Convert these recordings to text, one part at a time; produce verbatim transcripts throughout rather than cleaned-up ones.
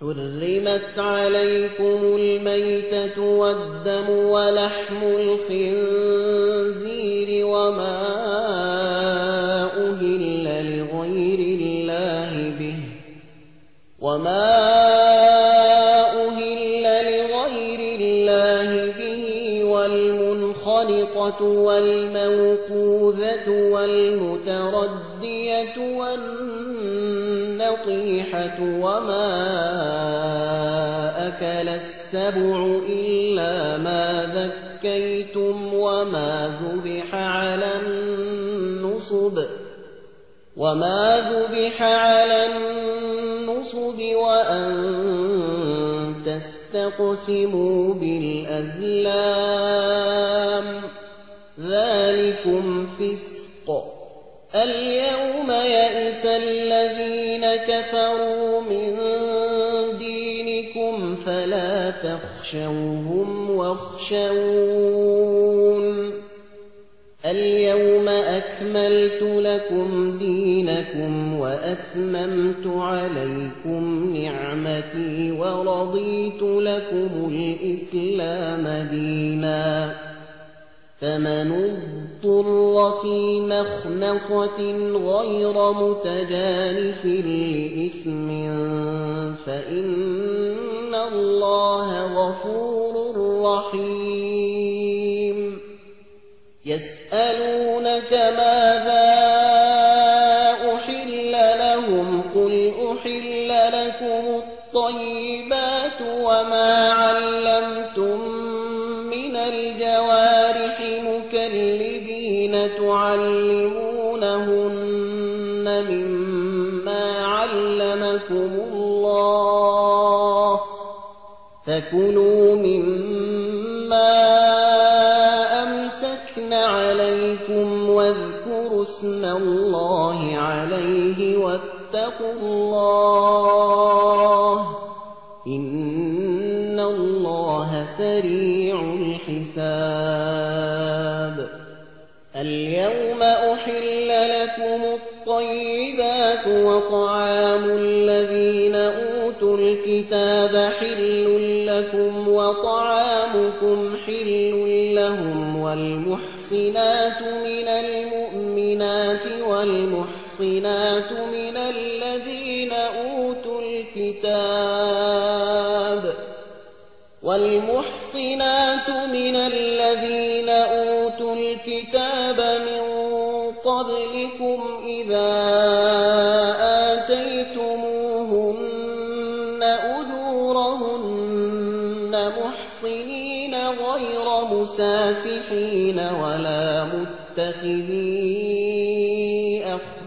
حرمت عليكم الميتة والدم ولحم الخنزير وما أهل لغير الله به وما أهل لغير الله به والمنخنقة والموقوذة والمتردية والنطيحة وما أكل السبع إلا ما ذكيتم وما ذبح على النصب وما ذبح على النصب وأن تستقسموا بالأزلام ذلكم فسق. اليوم يئس الذين كفروا من دينكم فلا تخشوهم واخشون اليوم أكملت لكم دينكم وأتممت عليكم نعمتي ورضيت لكم الإسلام دينا فمن اضطر في مخنصة غير متجانف لإثم فإن الله غفور رحيم. يسألونك ماذا أحل لهم قل أحل لكم الطيبات وما علمتم من الجوارح مكلبين تعلمونهن مما علمكم الله فكلوا مما أمسكن عليكم واذكروا اسم الله عليه واتقوا الله إن الله سريع الحساب. اليوم أحل لكم الطيبات وطعام الذين أوتوا الكتاب حل لكم وطعامكم حل لهم والمحصنات من المؤمنات والمحصنات من الذين أوتوا الكتاب والمحصنات من الذين أوتوا الكتاب من قبلكم إذا آتيتموهن أجورهن محصنين غير مسافحين ولا متخذي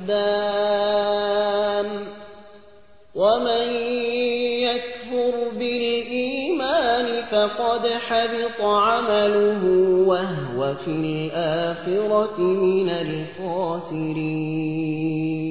أخدان ومن يكفر بالإيمان فقد حبط عمله وهو في الآخرة من الخاسرين.